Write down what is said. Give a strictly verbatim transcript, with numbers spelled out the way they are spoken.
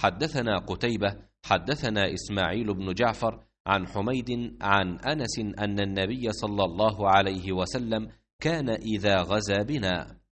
حدثنا قتيبة حدثنا إسماعيل بن جعفر عن حميد عن أنس أن النبي صلى الله عليه وسلم كان إذا غزا بنا